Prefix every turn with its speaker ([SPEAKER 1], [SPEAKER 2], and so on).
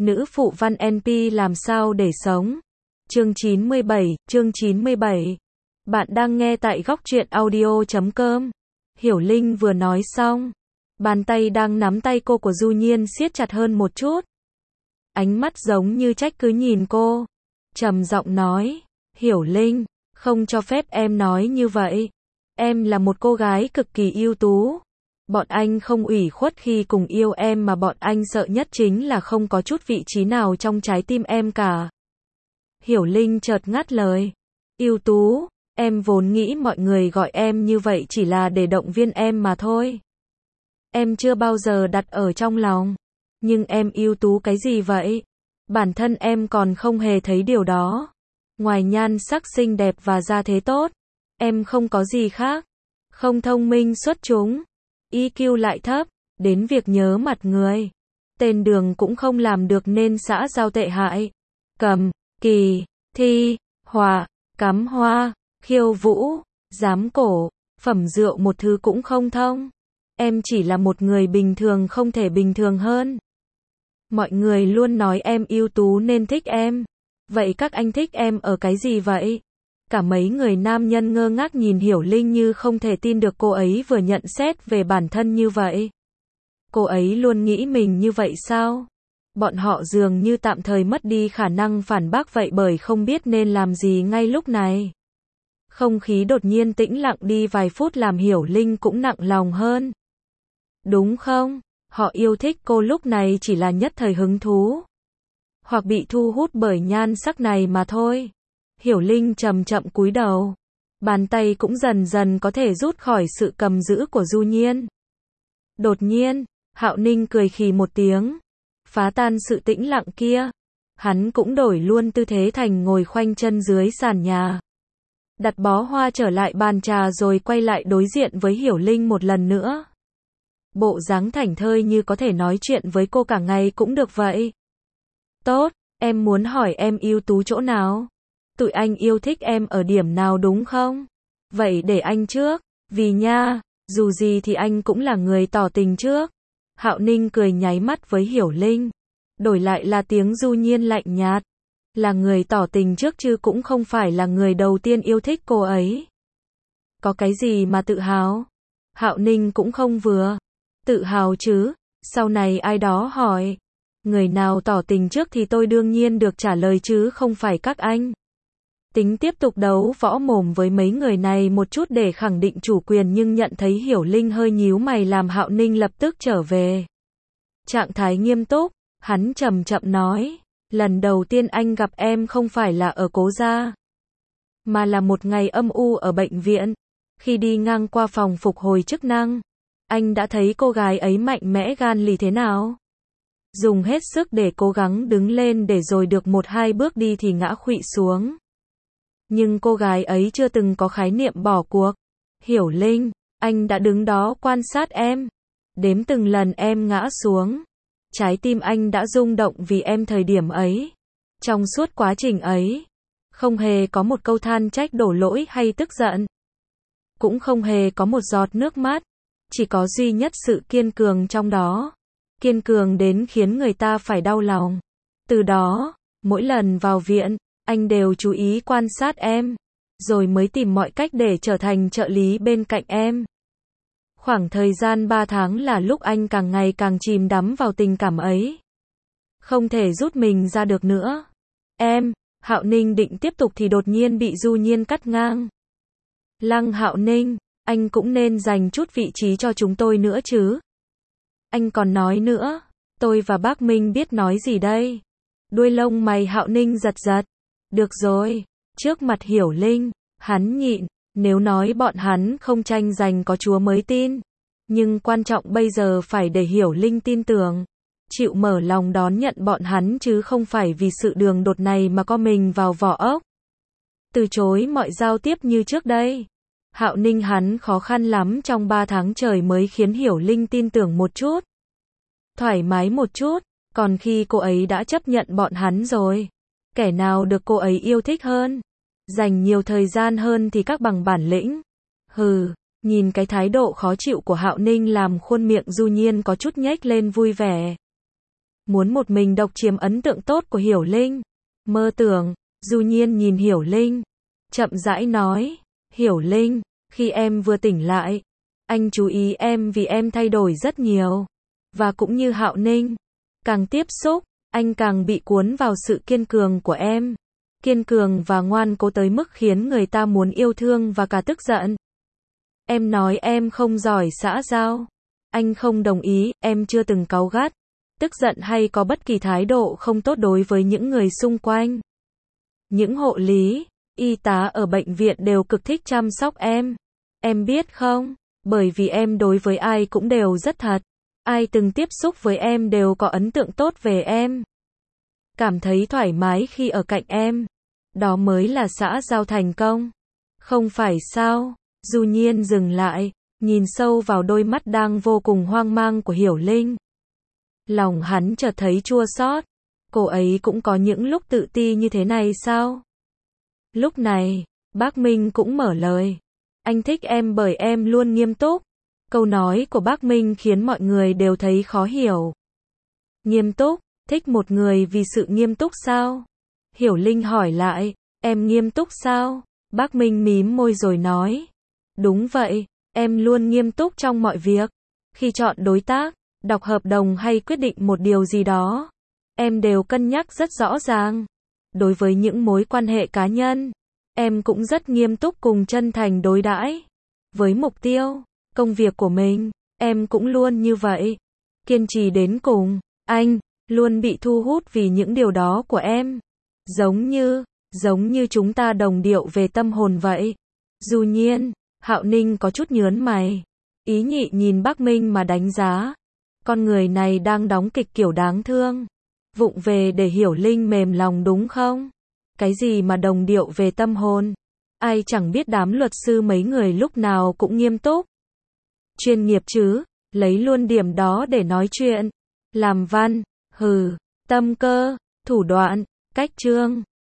[SPEAKER 1] Nữ phụ văn NP làm sao để sống. Chương 97. Bạn đang nghe tại góc truyện audio.com. Hiểu Linh vừa nói xong, bàn tay đang nắm tay cô của Du Nhiên siết chặt hơn một chút. Ánh mắt giống như trách cứ nhìn cô, trầm giọng nói, Hiểu Linh, không cho phép em nói như vậy. Em là một cô gái cực kỳ ưu tú. Bọn anh không ủy khuất khi cùng yêu em mà bọn anh sợ nhất chính là không có chút vị trí nào trong trái tim em cả. Hiểu Linh chợt ngắt lời. Ưu tú, em vốn nghĩ mọi người gọi em như vậy chỉ là để động viên em mà thôi. Em chưa bao giờ đặt ở trong lòng. Nhưng em ưu tú cái gì vậy? Bản thân em còn không hề thấy điều đó. Ngoài nhan sắc xinh đẹp và gia thế tốt, em không có gì khác. Không thông minh xuất chúng, EQ lại thấp, đến việc nhớ mặt người, tên đường cũng không làm được nên xã giao tệ hại. Cầm, kỳ, thi, hòa, cắm hoa, khiêu vũ, giám cổ, phẩm rượu một thứ cũng không thông. Em chỉ là một người bình thường không thể bình thường hơn. Mọi người luôn nói em ưu tú nên thích em. Vậy các anh thích em ở cái gì vậy? Cả mấy người nam nhân ngơ ngác nhìn Hiểu Linh như không thể tin được cô ấy vừa nhận xét về bản thân như vậy. Cô ấy luôn nghĩ mình như vậy sao? Bọn họ dường như tạm thời mất đi khả năng phản bác vậy bởi không biết nên làm gì ngay lúc này. Không khí đột nhiên tĩnh lặng đi vài phút làm Hiểu Linh cũng nặng lòng hơn. Đúng không? Họ yêu thích cô lúc này chỉ là nhất thời hứng thú, hoặc bị thu hút bởi nhan sắc này mà thôi. Hiểu Linh chậm chậm cúi đầu, bàn tay cũng dần dần có thể rút khỏi sự cầm giữ của Du Nhiên. Đột nhiên, Hạo Ninh cười khì một tiếng, phá tan sự tĩnh lặng kia. Hắn cũng đổi luôn tư thế thành ngồi khoanh chân dưới sàn nhà, đặt bó hoa trở lại bàn trà rồi quay lại đối diện với Hiểu Linh một lần nữa. Bộ dáng thảnh thơi như có thể nói chuyện với cô cả ngày cũng được vậy. Tốt, em muốn hỏi em ưu tú chỗ nào? Tụi anh yêu thích em ở điểm nào đúng không? Vậy để anh trước, vì nha, dù gì thì anh cũng là người tỏ tình trước. Hạo Ninh cười nháy mắt với Hiểu Linh. Đổi lại là tiếng Du Nhiên lạnh nhạt. Là người tỏ tình trước chứ cũng không phải là người đầu tiên yêu thích cô ấy. Có cái gì mà tự hào? Hạo Ninh cũng không vừa. Tự hào chứ? Sau này ai đó hỏi, người nào tỏ tình trước thì tôi đương nhiên được trả lời chứ không phải các anh. Tính tiếp tục đấu võ mồm với mấy người này một chút để khẳng định chủ quyền nhưng nhận thấy Hiểu Linh hơi nhíu mày làm Hạo Ninh lập tức trở về trạng thái nghiêm túc. Hắn chậm chậm nói, lần đầu tiên anh gặp em không phải là ở Cố gia, mà là một ngày âm u ở bệnh viện. Khi đi ngang qua phòng phục hồi chức năng, anh đã thấy cô gái ấy mạnh mẽ gan lì thế nào. Dùng hết sức để cố gắng đứng lên để rồi được một hai bước đi thì ngã khuỵu xuống. Nhưng cô gái ấy chưa từng có khái niệm bỏ cuộc. Hiểu Linh, anh đã đứng đó quan sát em. Đếm từng lần em ngã xuống. Trái tim anh đã rung động vì em thời điểm ấy. Trong suốt quá trình ấy, không hề có một câu than trách đổ lỗi hay tức giận. Cũng không hề có một giọt nước mắt. Chỉ có duy nhất sự kiên cường trong đó. Kiên cường đến khiến người ta phải đau lòng. Từ đó, mỗi lần vào viện, anh đều chú ý quan sát em, rồi mới tìm mọi cách để trở thành trợ lý bên cạnh em. Khoảng thời gian 3 tháng là lúc anh càng ngày càng chìm đắm vào tình cảm ấy. Không thể rút mình ra được nữa. Em, Hạo Ninh định tiếp tục thì đột nhiên bị Du Nhiên cắt ngang. Lăng Hạo Ninh, anh cũng nên dành chút vị trí cho chúng tôi nữa chứ. Anh còn nói nữa, tôi và bác Minh biết nói gì đây? Đuôi lông mày Hạo Ninh giật giật. Được rồi, trước mặt Hiểu Linh, hắn nhịn, nếu nói bọn hắn không tranh giành có chúa mới tin. Nhưng quan trọng bây giờ phải để Hiểu Linh tin tưởng, chịu mở lòng đón nhận bọn hắn chứ không phải vì sự đường đột này mà co mình vào vỏ ốc. Từ chối mọi giao tiếp như trước đây. Hạo Ninh hắn khó khăn lắm trong 3 tháng trời mới khiến Hiểu Linh tin tưởng một chút. Thoải mái một chút, còn khi cô ấy đã chấp nhận bọn hắn rồi. Kẻ nào được cô ấy yêu thích hơn, dành nhiều thời gian hơn thì các bằng bản lĩnh. Hừ, nhìn cái thái độ khó chịu của Hạo Ninh làm khuôn miệng Du Nhiên có chút nhếch lên vui vẻ. muốn một mình độc chiếm ấn tượng tốt của Hiểu Linh. Mơ tưởng, Du Nhiên nhìn Hiểu Linh, chậm rãi nói, Hiểu Linh, khi em vừa tỉnh lại, anh chú ý em vì em thay đổi rất nhiều. Và cũng như Hạo Ninh, càng tiếp xúc, anh càng bị cuốn vào sự kiên cường của em. Kiên cường và ngoan cố tới mức khiến người ta muốn yêu thương và cả tức giận. Em nói em không giỏi xã giao. Anh không đồng ý, em chưa từng cáu gắt, tức giận hay có bất kỳ thái độ không tốt đối với những người xung quanh. Những hộ lý, y tá ở bệnh viện đều cực thích chăm sóc em. Em biết không? Bởi vì em đối với ai cũng đều rất thật. Ai từng tiếp xúc với em đều có ấn tượng tốt về em. Cảm thấy thoải mái khi ở cạnh em. Đó mới là xã giao thành công. Không phải sao? Du Nhiên dừng lại, nhìn sâu vào đôi mắt đang vô cùng hoang mang của Hiểu Linh. Lòng hắn chợt thấy chua xót. Cô ấy cũng có những lúc tự ti như thế này sao? Lúc này, bác Minh cũng mở lời. Anh thích em bởi em luôn nghiêm túc. Câu nói của bác Minh khiến mọi người đều thấy khó hiểu. Nghiêm túc, thích một người vì sự nghiêm túc sao? Hiểu Linh hỏi lại, em nghiêm túc sao? Bác Minh mím môi rồi nói. Đúng vậy, em luôn nghiêm túc trong mọi việc. Khi chọn đối tác, đọc hợp đồng hay quyết định một điều gì đó, em đều cân nhắc rất rõ ràng. Đối với những mối quan hệ cá nhân, em cũng rất nghiêm túc cùng chân thành đối đãi. Với mục tiêu, công việc của mình, em cũng luôn như vậy. Kiên trì đến cùng, anh luôn bị thu hút vì những điều đó của em. Giống như chúng ta đồng điệu về tâm hồn vậy. Du Nhiên, Hạo Ninh có chút nhớn mày. Ý nhị nhìn bác Minh mà đánh giá. Con người này đang đóng kịch kiểu đáng thương. Vụng về để Hiểu Linh mềm lòng đúng không? Cái gì mà đồng điệu về tâm hồn? Ai chẳng biết đám luật sư mấy người lúc nào cũng nghiêm túc. Chuyên nghiệp chứ, lấy luôn điểm đó để nói chuyện. Làm văn, hừ, tâm cơ, thủ đoạn, cách chương.